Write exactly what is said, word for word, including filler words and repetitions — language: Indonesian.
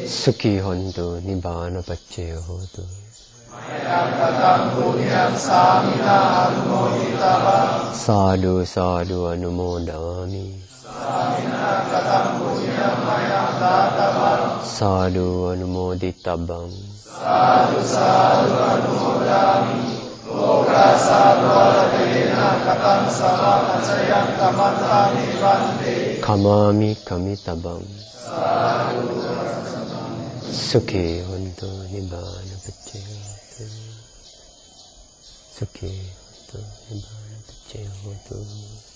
Sukhi hontu nibbana paccayo hotu. Sadhu sadhu anumodami. Sadhu anumoditabang. Sadhu sadhu anumodami. Loka sadvaradena katam sama acayam kamantani bante. Kamami kamitabang. Sukhi hontu nibbana paccayo hotu. Sukhi hontu nibbana paccayo hotu.